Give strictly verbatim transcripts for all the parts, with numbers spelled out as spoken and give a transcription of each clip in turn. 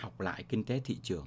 học lại kinh tế thị trường.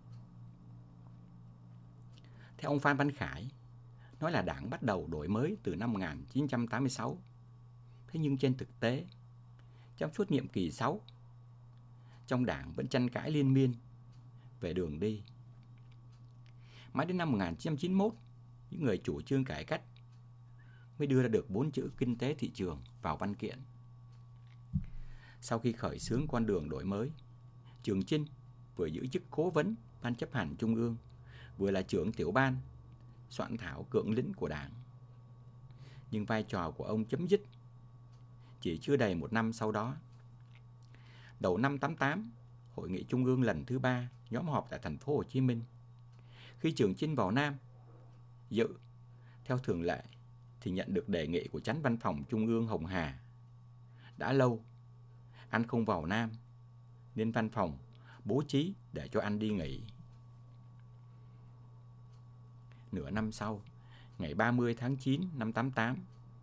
Theo ông Phan Văn Khải, nói là Đảng bắt đầu đổi mới từ năm một nghìn chín trăm tám mươi sáu. Thế nhưng trên thực tế, trong suốt nhiệm kỳ sáu, trong Đảng vẫn tranh cãi liên miên về đường đi. Mãi đến năm một nghìn chín trăm chín mươi mốt, những người chủ trương cải cách mới đưa ra được bốn chữ kinh tế thị trường vào văn kiện. Sau khi khởi xướng con đường đổi mới, Trường Chinh vừa giữ chức cố vấn Ban chấp hành Trung ương, vừa là trưởng tiểu ban soạn thảo cưỡng lĩnh của Đảng. Nhưng vai trò của ông chấm dứt chỉ chưa đầy một năm sau đó. Đầu năm tám mươi tám, Hội nghị Trung ương lần thứ ba nhóm họp tại thành phố Hồ Chí Minh. Khi Trường Chinh vào Nam dự, theo thường lệ, thì nhận được đề nghị của Chánh Văn phòng Trung ương Hồng Hà. Đã lâu, anh không vào Nam, nên văn phòng bố trí để cho anh đi nghỉ. Nửa năm sau, ngày ba mươi tháng chín năm tám mươi tám,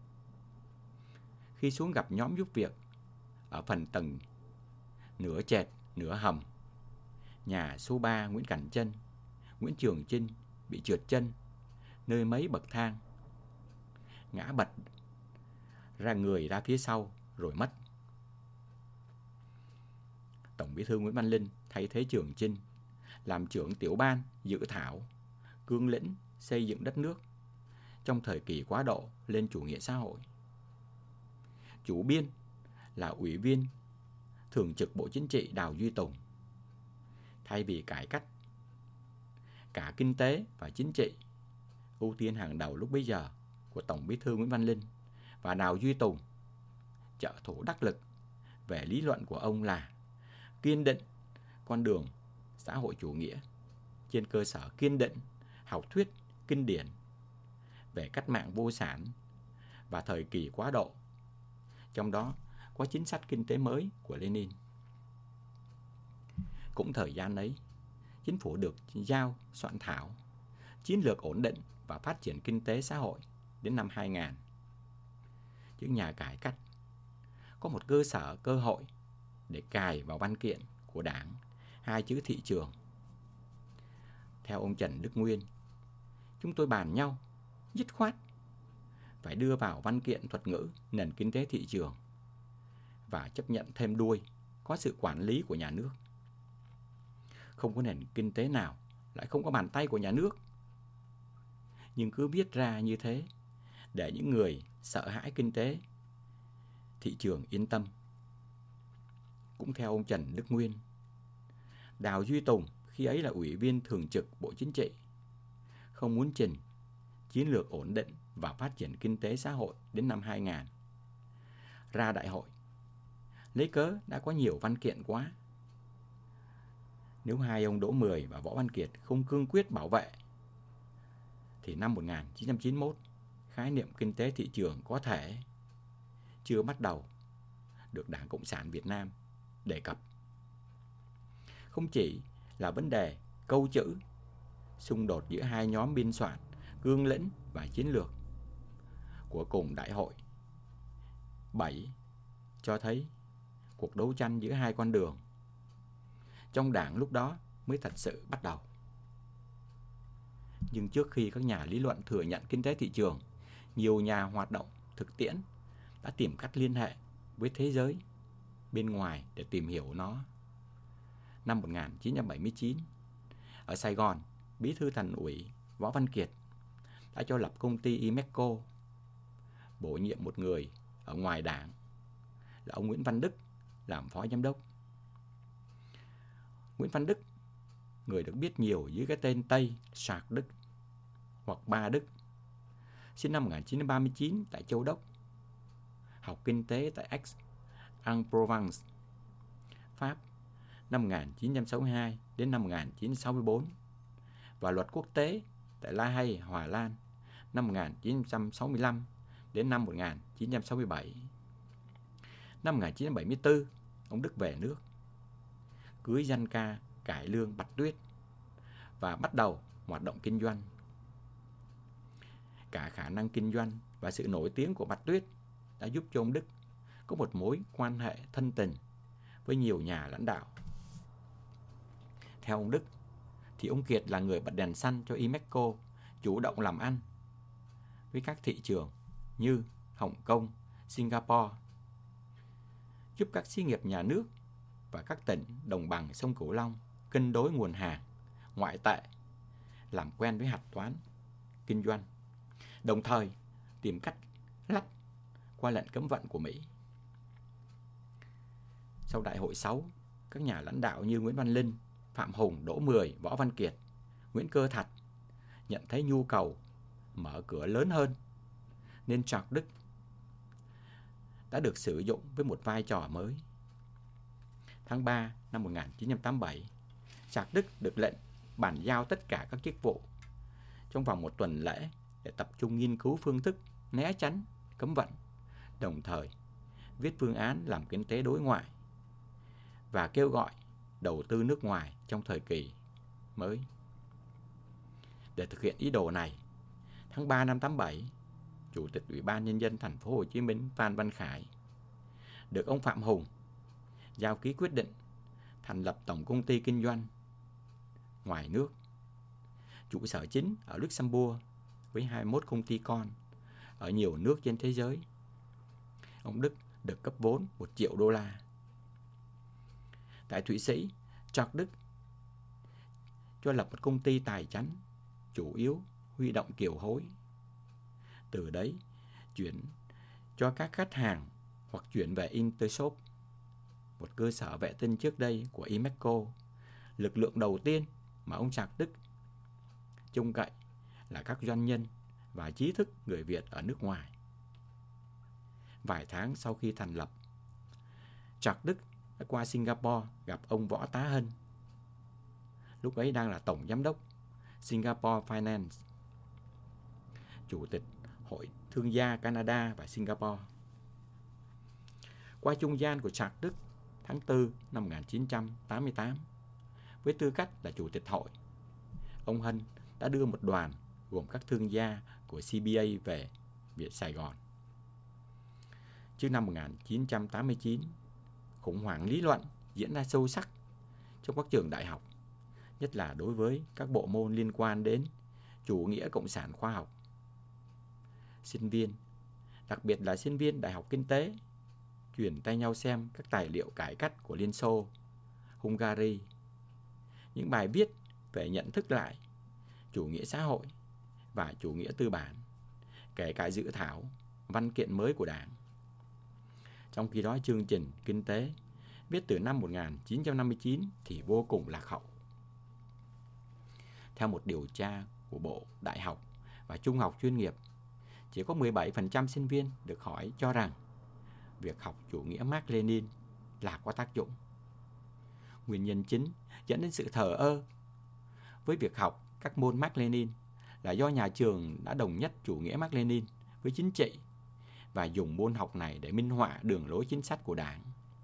khi xuống gặp nhóm giúp việc ở phần tầng nửa trệt, nửa hầm, nhà số ba Nguyễn Cảnh Trân, Nguyễn Trường Chinh bị trượt chân nơi mấy bậc thang, ngã bật ra người ra phía sau rồi mất. Tổng Bí thư Nguyễn Văn Linh thay thế Trường Chinh làm trưởng tiểu ban dự thảo cương lĩnh xây dựng đất nước trong thời kỳ quá độ lên chủ nghĩa xã hội. Chủ biên là Ủy viên Thường trực Bộ Chính trị Đào Duy Tùng. Thay vì cải cách, cả kinh tế và chính trị, ưu tiên hàng đầu lúc bấy giờ của Tổng Bí thư Nguyễn Văn Linh và Đào Duy Tùng, trợ thủ đắc lực về lý luận của ông là kiên định con đường xã hội chủ nghĩa trên cơ sở kiên định học thuyết kinh điển về cách mạng vô sản và thời kỳ quá độ, trong đó có chính sách kinh tế mới của Lenin. Cũng thời gian ấy, chính phủ được giao soạn thảo chiến lược ổn định và phát triển kinh tế xã hội đến năm hai nghìn. Những nhà cải cách có một cơ sở cơ hội để cài vào văn kiện của Đảng hai chữ thị trường. Theo ông Trần Đức Nguyên, chúng tôi bàn nhau dứt khoát phải đưa vào văn kiện thuật ngữ nền kinh tế thị trường và chấp nhận thêm đuôi có sự quản lý của nhà nước. Không có nền kinh tế nào lại không có bàn tay của nhà nước. Nhưng cứ viết ra như thế để những người sợ hãi kinh tế thị trường yên tâm. Cũng theo ông Trần Đức Nguyên, Đào Duy Tùng khi ấy là Ủy viên Thường trực Bộ Chính trị, không muốn trình chiến lược ổn định và phát triển kinh tế xã hội đến năm hai nghìn. Ra đại hội, lấy cớ đã có nhiều văn kiện quá. Nếu hai ông Đỗ Mười và Võ Văn Kiệt không cương quyết bảo vệ, thì năm một nghìn chín trăm chín mươi mốt, khái niệm kinh tế thị trường có thể chưa bắt đầu được Đảng Cộng sản Việt Nam đề cập. Không chỉ là vấn đề câu chữ, xung đột giữa hai nhóm biên soạn, cương lĩnh và chiến lược của cùng đại hội bảy cho thấy cuộc đấu tranh giữa hai con đường trong Đảng lúc đó mới thật sự bắt đầu. Nhưng trước khi các nhà lý luận thừa nhận kinh tế thị trường, nhiều nhà hoạt động thực tiễn đã tìm cách liên hệ với thế giới bên ngoài để tìm hiểu nó. Năm một nghìn chín trăm bảy mươi chín, ở Sài Gòn, Bí thư Thành ủy Võ Văn Kiệt đã cho lập công ty Imeco, bổ nhiệm một người ở ngoài Đảng là ông Nguyễn Văn Đức làm phó giám đốc. Nguyễn Văn Đức, người được biết nhiều dưới cái tên Tây Sạc Đức hoặc Ba Đức, sinh năm một nghìn chín trăm ba mươi chín tại Châu Đốc, học kinh tế tại Aix-en-Provence, Pháp năm một nghìn chín trăm sáu mươi hai đến năm một nghìn chín trăm sáu mươi tư và luật quốc tế tại La Hay, Hòa Lan năm một nghìn chín trăm sáu mươi lăm đến năm một nghìn chín trăm sáu mươi bảy. Năm một nghìn chín trăm bảy mươi tư, ông Đức về nước, cưới danh ca cải lương Bạch Tuyết và bắt đầu hoạt động kinh doanh. Cả khả năng kinh doanh và sự nổi tiếng của Bạch Tuyết đã giúp cho ông Đức có một mối quan hệ thân tình với nhiều nhà lãnh đạo. Theo ông Đức thì ông Kiệt là người bật đèn xanh cho Imeco chủ động làm ăn với các thị trường như Hồng Kông, Singapore, giúp các xí nghiệp nhà nước và các tỉnh đồng bằng sông Cửu Long cân đối nguồn hàng, ngoại tệ, làm quen với hạch toán, kinh doanh, đồng thời tìm cách lách qua lệnh cấm vận của Mỹ. Sau Đại hội sáu, các nhà lãnh đạo như Nguyễn Văn Linh, Phạm Hùng, Đỗ Mười, Võ Văn Kiệt, Nguyễn Cơ Thạch nhận thấy nhu cầu mở cửa lớn hơn, nên Chạc Đức đã được sử dụng với một vai trò mới. Tháng ba năm một nghìn chín trăm tám mươi bảy, Chạc Đức được lệnh bàn giao tất cả các chức vụ trong vòng một tuần lễ để tập trung nghiên cứu phương thức né tránh cấm vận, đồng thời viết phương án làm kinh tế đối ngoại và kêu gọi đầu tư nước ngoài trong thời kỳ mới. Để thực hiện ý đồ này, tháng ba năm tám mươi bảy, Chủ tịch Ủy ban Nhân dân thành phố Hồ Chí Minh Phan Văn Khải được ông Phạm Hùng giao ký quyết định thành lập Tổng Công ty Kinh doanh ngoài nước, trụ sở chính ở Luxembourg với hai mươi mốt công ty con ở nhiều nước trên thế giới. Ông Đức được cấp vốn một triệu đô la. Tại Thụy Sĩ, Chạc Đức cho lập một công ty tài chánh chủ yếu huy động kiều hối. Từ đấy chuyển cho các khách hàng hoặc chuyển về Intershop, một cơ sở vệ tinh trước đây của Imeco, lực lượng đầu tiên mà ông Chạc Đức trông cậy là các doanh nhân và trí thức người Việt ở nước ngoài. Vài tháng sau khi thành lập, Chạc Đức đã qua Singapore gặp ông Võ Tá Hân, lúc ấy đang là Tổng Giám đốc Singapore Finance, Chủ tịch Hội Thương gia Canada và Singapore. Qua trung gian của Chạc Đức tháng tư năm một nghìn chín trăm tám mươi tám, với tư cách là Chủ tịch hội, ông Hân đã đưa một đoàn gồm các thương gia của xê bê a về Việt Sài Gòn. Trước năm một nghìn chín trăm tám mươi chín, khủng hoảng lý luận diễn ra sâu sắc trong các trường đại học, nhất là đối với các bộ môn liên quan đến chủ nghĩa cộng sản khoa học. Sinh viên, đặc biệt là sinh viên Đại học Kinh tế, chuyển tay nhau xem các tài liệu cải cách của Liên Xô, Hungary, những bài viết về nhận thức lại chủ nghĩa xã hội và chủ nghĩa tư bản, kể cả dự thảo văn kiện mới của Đảng. Trong khi đó, chương trình kinh tế viết từ năm một nghìn chín trăm năm mươi chín thì vô cùng lạc hậu. Theo một điều tra của Bộ Đại học và Trung học chuyên nghiệp, chỉ có mười bảy phần trăm sinh viên được hỏi cho rằng việc học chủ nghĩa Mác Lênin là có tác dụng. Nguyên nhân chính dẫn đến sự thờ ơ với việc học các môn Mác Lênin là do nhà trường đã đồng nhất chủ nghĩa Mác Lênin với chính trị và dùng môn học này để minh họa đường lối chính sách của Đảng.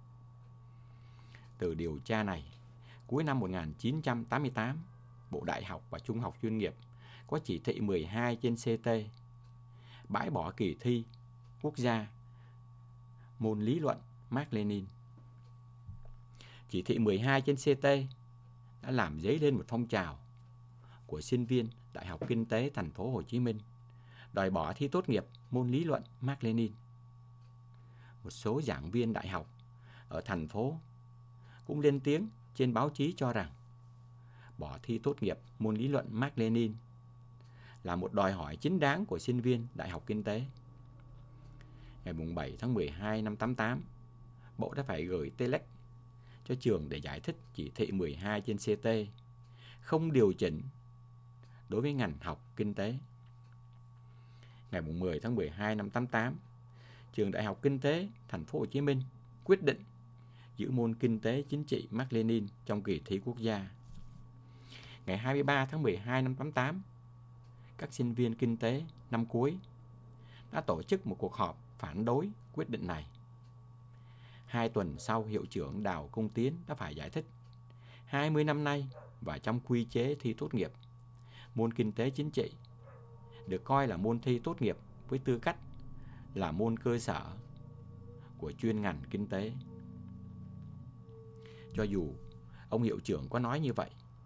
Từ điều tra này, cuối năm một nghìn chín trăm tám mươi tám, Bộ Đại học và Trung học chuyên nghiệp có chỉ thị mười hai trên xê tê bãi bỏ kỳ thi quốc gia môn lý luận Mác Lênin. Chỉ thị mười hai trên xê tê đã làm dấy lên một phong trào của sinh viên Đại học Kinh tế thành phố Hồ Chí Minh đòi bỏ thi tốt nghiệp môn lý luận Mác Lênin. Một số giảng viên đại học ở thành phố cũng lên tiếng trên báo chí cho rằng bỏ thi tốt nghiệp môn lý luận Mác Lênin là một đòi hỏi chính đáng của sinh viên Đại học Kinh tế. Ngày bảy tháng mười hai năm tám mươi tám, Bộ đã phải gửi telex cho trường để giải thích chỉ thị mười hai trên xê tê không điều chỉnh đối với ngành học kinh tế. Ngày mười tháng mười hai năm tám mươi tám, trường Đại học Kinh tế thành phố Hồ Chí Minh quyết định giữ môn kinh tế chính trị Mác Lênin trong kỳ thi quốc gia. Ngày hai mươi ba tháng mười hai năm tám mươi tám, các sinh viên kinh tế năm cuối đã tổ chức một cuộc họp phản đối quyết định này. Hai tuần sau, hiệu trưởng Đào Công Tiến đã phải giải thích hai mươi năm nay và trong quy chế thi tốt nghiệp, môn kinh tế chính trị được coi là môn thi tốt nghiệp với tư cách là môn cơ sở của chuyên ngành kinh tế. Cho dù ông hiệu trưởng có nói như vậy,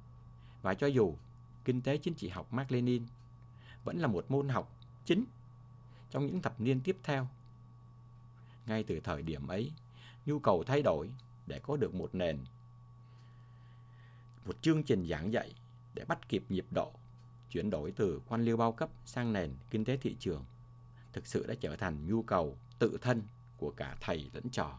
Và cho dù kinh tế chính trị học Mác Lênin vẫn là một môn học chính trong những thập niên tiếp theo, ngay từ thời điểm ấy, nhu cầu thay đổi để có được một nền, một chương trình giảng dạy để bắt kịp nhịp độ chuyển đổi từ quan liêu bao cấp sang nền kinh tế thị trường thực sự đã trở thành nhu cầu tự thân của cả thầy lẫn trò.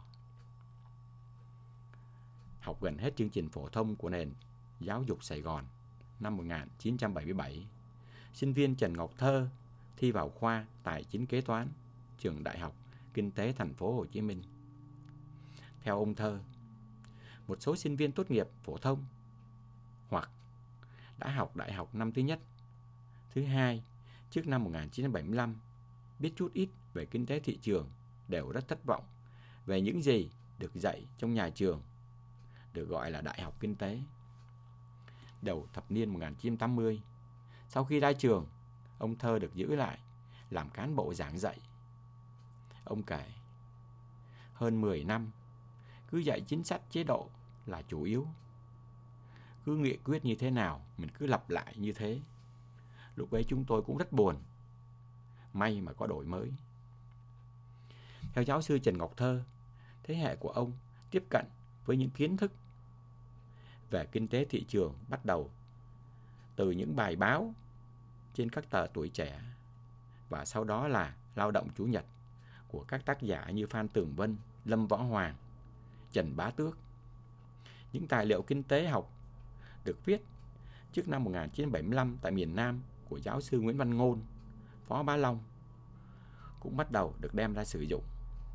Học gần hết chương trình phổ thông của nền giáo dục Sài Gòn năm một nghìn chín trăm bảy mươi bảy, sinh viên Trần Ngọc Thơ thi vào khoa Tài chính Kế toán, trường Đại học Kinh tế Thành phố Hồ Chí Minh. Theo ông Thơ, một số sinh viên tốt nghiệp phổ thông hoặc đã học đại học năm thứ nhất, thứ hai trước năm một nghìn chín trăm bảy mươi lăm biết chút ít về kinh tế thị trường đều rất thất vọng về những gì được dạy trong nhà trường, được gọi là Đại học Kinh tế. Đầu thập niên một nghìn chín trăm tám mươi, sau khi ra trường, ông Thơ được giữ lại làm cán bộ giảng dạy. Ông kể, hơn mười năm, cứ dạy chính sách chế độ là chủ yếu. Cứ nghị quyết như thế nào, mình cứ lặp lại như thế. Lúc ấy chúng tôi cũng rất buồn. May mà có đổi mới. Theo giáo sư Trần Ngọc Thơ, thế hệ của ông tiếp cận với những kiến thức về kinh tế thị trường bắt đầu từ những bài báo trên các tờ Tuổi Trẻ và sau đó là Lao động Chủ nhật của các tác giả như Phan Tường Vân, Lâm Võ Hoàng, Trần Bá Tước. Những tài liệu kinh tế học được viết trước năm một nghìn chín trăm bảy mươi lăm tại miền Nam của giáo sư Nguyễn Văn Ngôn, Phó Bá Long cũng bắt đầu được đem ra sử dụng.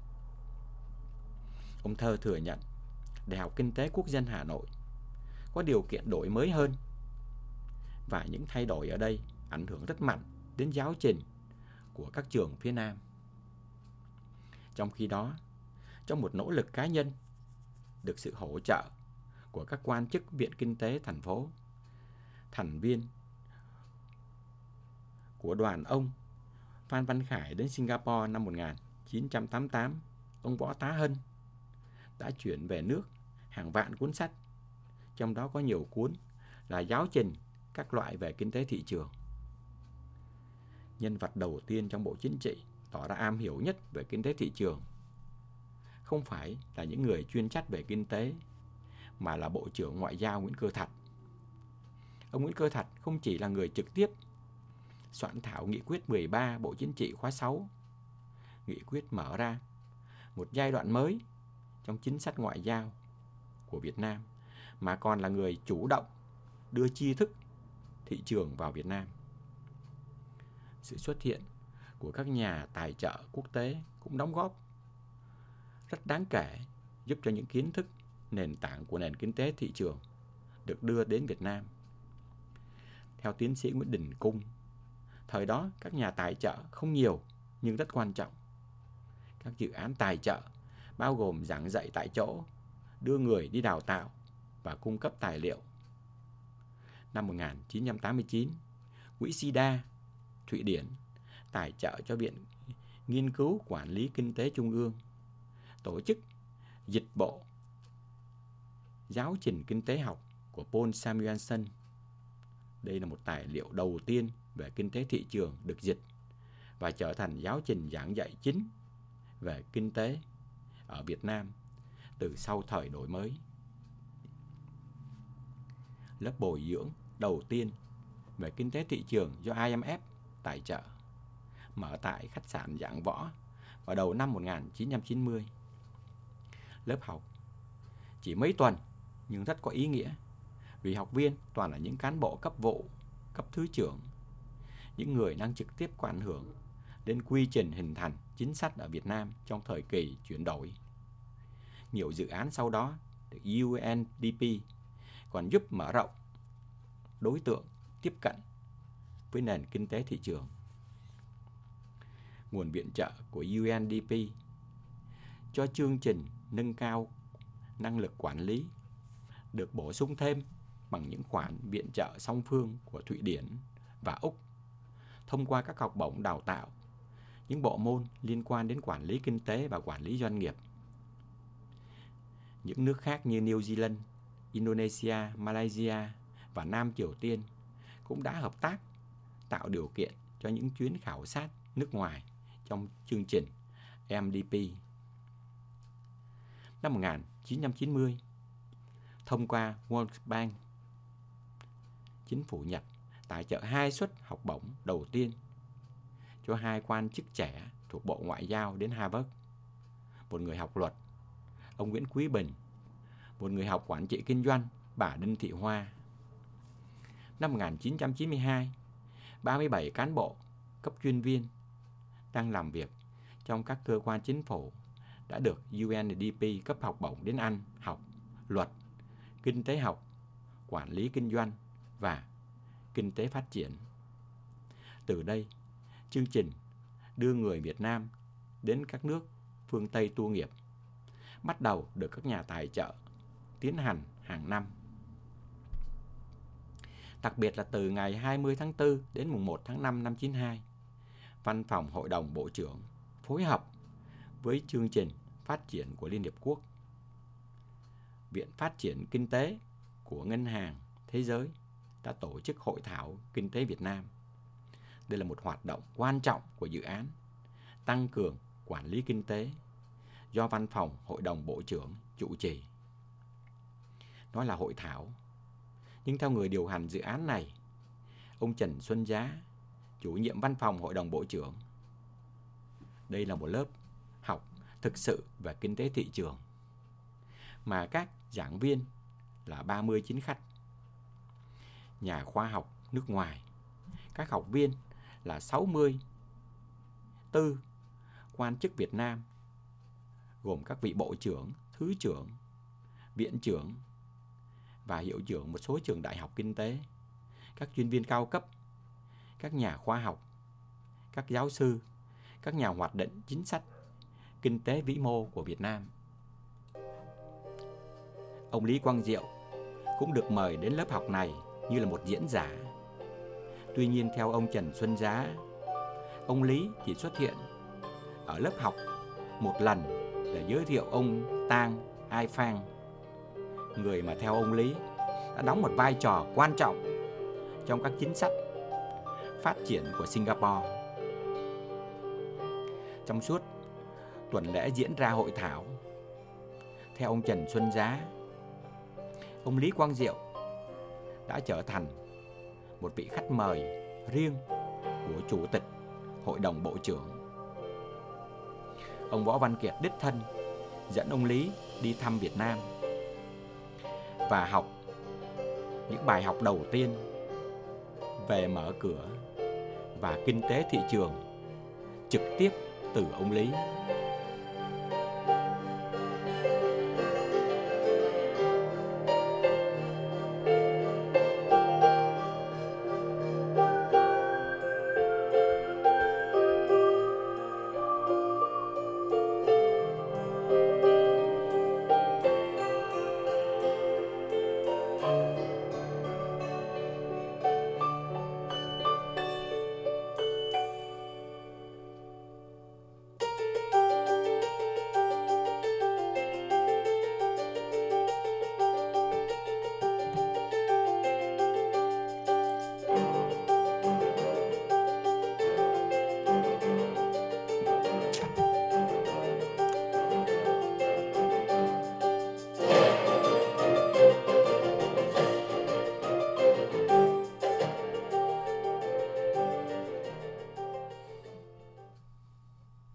Ông Thơ thừa nhận Đại học Kinh tế Quốc dân Hà Nội có điều kiện đổi mới hơn, và những thay đổi ở đây ảnh hưởng rất mạnh đến giáo trình của các trường phía Nam. Trong khi đó, trong một nỗ lực cá nhân được sự hỗ trợ của các quan chức Viện Kinh tế thành phố, thành viên của đoàn ông Phan Văn Khải đến Singapore năm một nghìn chín trăm tám mươi tám, ông Võ Tá Hân đã chuyển về nước hàng vạn cuốn sách, trong đó có nhiều cuốn là giáo trình các loại về kinh tế thị trường. Nhân vật đầu tiên trong Bộ Chính trị tỏ ra am hiểu nhất về kinh tế thị trường không phải là những người chuyên trách về kinh tế, mà là Bộ trưởng Ngoại giao Nguyễn Cơ Thạch. Ông Nguyễn Cơ Thạch không chỉ là người trực tiếp soạn thảo nghị quyết mười ba Bộ Chính trị khóa sáu, nghị quyết mở ra một giai đoạn mới trong chính sách ngoại giao của Việt Nam, mà còn là người chủ động đưa tri thức thị trường vào Việt Nam. Sự xuất hiện của các nhà tài trợ quốc tế cũng đóng góp rất đáng kể, giúp cho những kiến thức nền tảng của nền kinh tế thị trường được đưa đến Việt Nam. Theo tiến sĩ Nguyễn Đình Cung, thời đó các nhà tài trợ không nhiều nhưng rất quan trọng. Các dự án tài trợ bao gồm giảng dạy tại chỗ, đưa người đi đào tạo và cung cấp tài liệu. Năm một nghìn chín trăm tám mươi chín, quỹ SIDA, Thụy Điển tài trợ cho Viện Nghiên cứu Quản lý Kinh tế Trung ương tổ chức dịch bộ giáo trình kinh tế học của Paul Samuelson. Đây là một tài liệu đầu tiên về kinh tế thị trường được dịch và trở thành giáo trình giảng dạy chính về kinh tế ở Việt Nam từ sau thời đổi mới. Lớp bồi dưỡng đầu tiên về kinh tế thị trường do I M F tài trợ mở tại khách sạn Giảng Võ vào đầu năm một nghìn chín trăm chín mươi. Lớp học chỉ mấy tuần nhưng rất có ý nghĩa, vì học viên toàn là những cán bộ cấp vụ, cấp thứ trưởng, những người đang trực tiếp có ảnh hưởng đến quy trình hình thành chính sách ở Việt Nam trong thời kỳ chuyển đổi. Nhiều dự án sau đó được U N D P còn giúp mở rộng đối tượng tiếp cận với nền kinh tế thị trường. Nguồn viện trợ của U N D P cho chương trình nâng cao năng lực quản lý được bổ sung thêm bằng những khoản viện trợ song phương của Thụy Điển và Úc thông qua các học bổng đào tạo những bộ môn liên quan đến quản lý kinh tế và quản lý doanh nghiệp. Những nước khác như New Zealand, Indonesia, Malaysia và Nam Triều Tiên cũng đã hợp tác tạo điều kiện cho những chuyến khảo sát nước ngoài trong chương trình em đê pê. Năm một nghìn chín trăm chín mươi, thông qua World Bank, chính phủ Nhật tài trợ hai suất học bổng đầu tiên cho hai quan chức trẻ thuộc Bộ Ngoại giao đến Harvard. Một người học luật, ông Nguyễn Quý Bình, một người học quản trị kinh doanh, bà Đinh Thị Hoa. Năm một nghìn chín trăm chín mươi hai, ba mươi bảy cán bộ cấp chuyên viên đang làm việc trong các cơ quan chính phủ đã được u en đê pê cấp học bổng đến Anh học luật, kinh tế học, quản lý kinh doanh và kinh tế phát triển. Từ đây, chương trình đưa người Việt Nam đến các nước phương Tây tu nghiệp bắt đầu được các nhà tài trợ tiến hành hàng năm. Đặc biệt là từ ngày hai mươi tháng tư đến mùng một tháng năm năm chín mươi hai, Văn phòng Hội đồng Bộ trưởng phối hợp với chương trình phát triển của Liên Hiệp Quốc, Viện Phát triển Kinh tế của Ngân hàng Thế giới đã tổ chức Hội thảo Kinh tế Việt Nam. Đây là một hoạt động quan trọng của dự án tăng cường quản lý kinh tế do Văn phòng Hội đồng Bộ trưởng chủ trì. Nói là hội thảo, nhưng theo người điều hành dự án này, ông Trần Xuân Giá, chủ nhiệm Văn phòng Hội đồng Bộ trưởng, đây là một lớp học thực sự về kinh tế thị trường, mà các giảng viên là ba mươi chính khách, nhà khoa học nước ngoài, các học viên là sáu mươi tư quan chức Việt Nam, gồm các vị bộ trưởng, thứ trưởng, viện trưởng và hiệu trưởng một số trường đại học kinh tế, các chuyên viên cao cấp, các nhà khoa học, các giáo sư, các nhà hoạch định chính sách kinh tế vĩ mô của Việt Nam. Ông Lý Quang Diệu cũng được mời đến lớp học này như là một diễn giả. Tuy nhiên, theo ông Trần Xuân Giá, ông Lý chỉ xuất hiện ở lớp học một lần để giới thiệu ông Tang Ai Phang, người mà theo ông Lý đã đóng một vai trò quan trọng trong các chính sách phát triển của Singapore. Trong suốt tuần lễ diễn ra hội thảo, theo ông Trần Xuân Giá, ông Lý Quang Diệu đã trở thành một vị khách mời riêng của Chủ tịch Hội đồng Bộ trưởng. Ông Võ Văn Kiệt đích thân dẫn ông Lý đi thăm Việt Nam và học những bài học đầu tiên về mở cửa và kinh tế thị trường trực tiếp từ ông Lý.